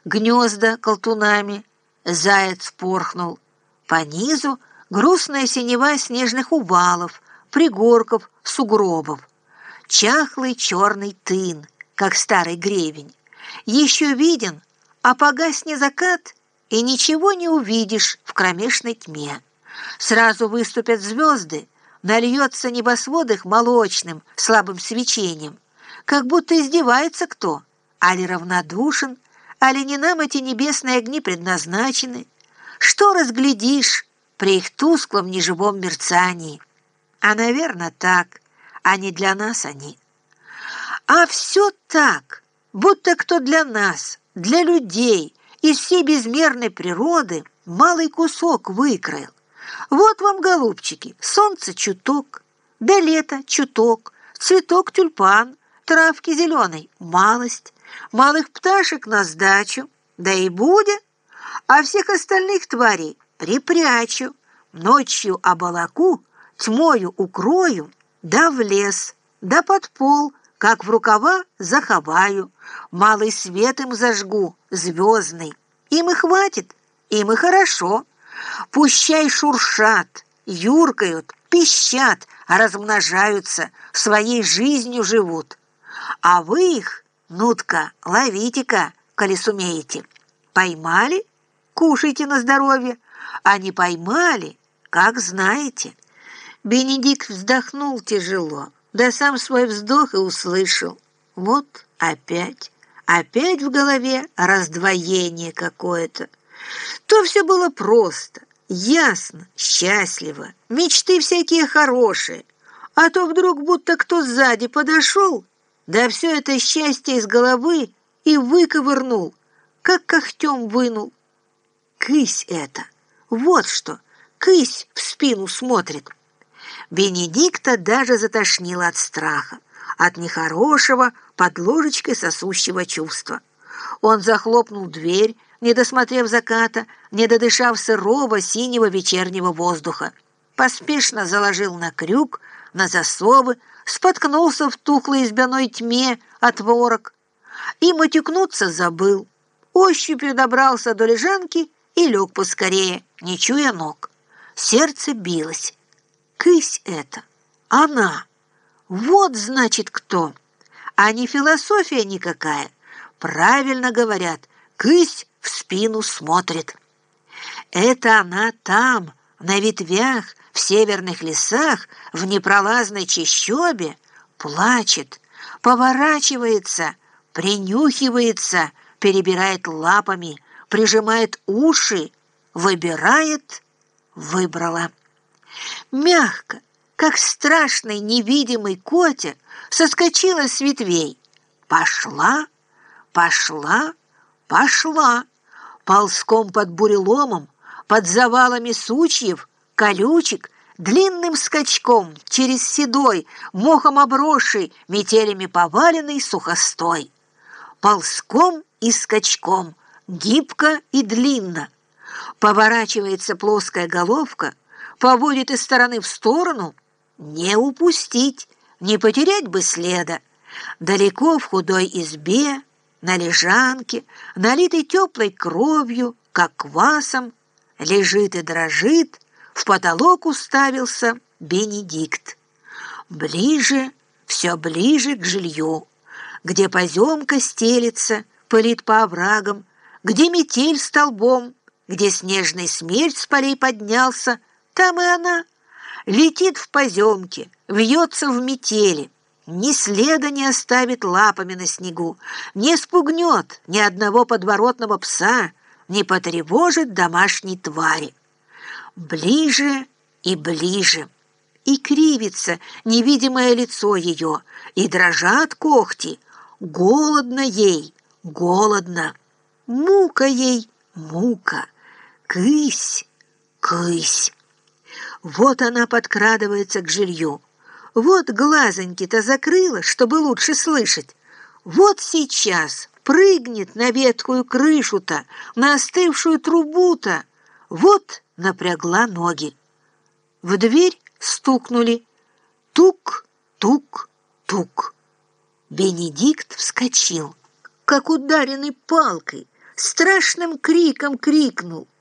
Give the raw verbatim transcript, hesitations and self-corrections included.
гнезда колтунами, заяц порхнул. По низу грустная синева снежных увалов, пригорков, сугробов. Чахлый черный тын, как старый гребень. Еще виден, а погасни закат, и ничего не увидишь в кромешной тьме. Сразу выступят звезды, нальется небосвод их молочным, слабым свечением, как будто издевается кто, али равнодушен, али не нам эти небесные огни предназначены. Что разглядишь при их тусклом неживом мерцании? А, наверное, так, а не для нас они. А все так, будто кто для нас, для людей, из всей безмерной природы малый кусок выкроил. Вот вам, голубчики, солнце чуток, да лето чуток, цветок тюльпан, травки зеленой малость, малых пташек на сдачу, да и будет, а всех остальных тварей припрячу, ночью оболоку, тьмою укрою, да в лес, да под пол, как в рукава заховаю, малый свет им зажгу, звездный. Им и хватит, им и хорошо. Пущай шуршат, юркают, пищат, размножаются, своей жизнью живут. А вы их, нутка, ловите-ка, коли сумеете. Поймали? Кушайте на здоровье. А не поймали, как знаете. Бенедикт вздохнул тяжело, да сам свой вздох и услышал. Вот опять, опять в голове раздвоение какое-то. То все было просто, ясно, счастливо, мечты всякие хорошие. А то вдруг будто кто сзади подошел, да все это счастье из головы и выковырнул, как когтем вынул. Кысь это, вот что, кысь в спину смотрит. Бенедикта даже затошнило от страха, от нехорошего под ложечкой сосущего чувства. Он захлопнул дверь, не досмотрев заката, не додышав сырого синего вечернего воздуха. Поспешно заложил на крюк, на засовы, споткнулся в тухлой избяной тьме от ворог и матюкнуться забыл. Ощупью добрался до лежанки и лег поскорее, не чуя ног. Сердце билось. Кысь это, она. Вот, значит, кто. А не философия никакая. Правильно говорят, кысь в спину смотрит. Это она там, на ветвях, в северных лесах, в непролазной чащобе, плачет, поворачивается, принюхивается, перебирает лапами, прижимает уши, выбирает, выбрала. Мягко, как страшный невидимый котя, соскочила с ветвей. Пошла, пошла, пошла, ползком под буреломом, под завалами сучьев, колючек, длинным скачком через седой, мохом обросший, метелями поваленный сухостой. Ползком и скачком, гибко и длинно. Поворачивается плоская головка, поводит из стороны в сторону. Не упустить, не потерять бы следа. Далеко в худой избе, на лежанке, налитой теплой кровью, как квасом, лежит и дрожит, в потолок уставился Бенедикт. Ближе, все ближе к жилью, где поземка стелется, пылит по оврагам, где метель столбом, где снежный смерч с полей поднялся, там и она летит в поземке, вьется в метели, ни следа не оставит лапами на снегу, не спугнет ни одного подворотного пса, не потревожит домашней твари. Ближе и ближе, и кривится невидимое лицо ее, и дрожат когти. Голодно ей, голодно, мука ей, мука, кысь, кысь. Вот она подкрадывается к жилью. Вот глазоньки-то закрыла, чтобы лучше слышать. Вот сейчас прыгнет на ветхую крышу-то, на остывшую трубу-то. Вот напрягла ноги. В дверь стукнули. Тук, тук, тук. Бенедикт вскочил, как ударенный палкой, страшным криком крикнул: